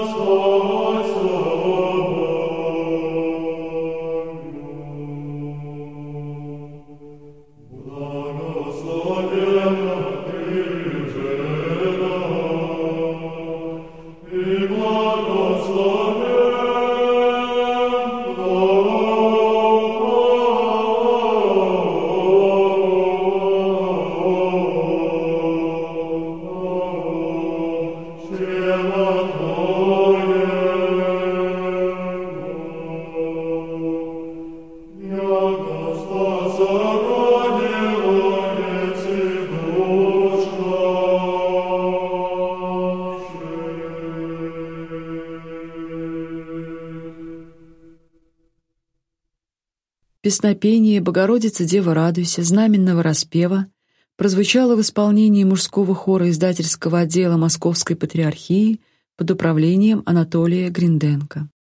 Песнопение «Богородица, Дева, радуйся» знаменного распева прозвучало в исполнении мужского хора издательского отдела Московской Патриархии под управлением Анатолия Гринденко.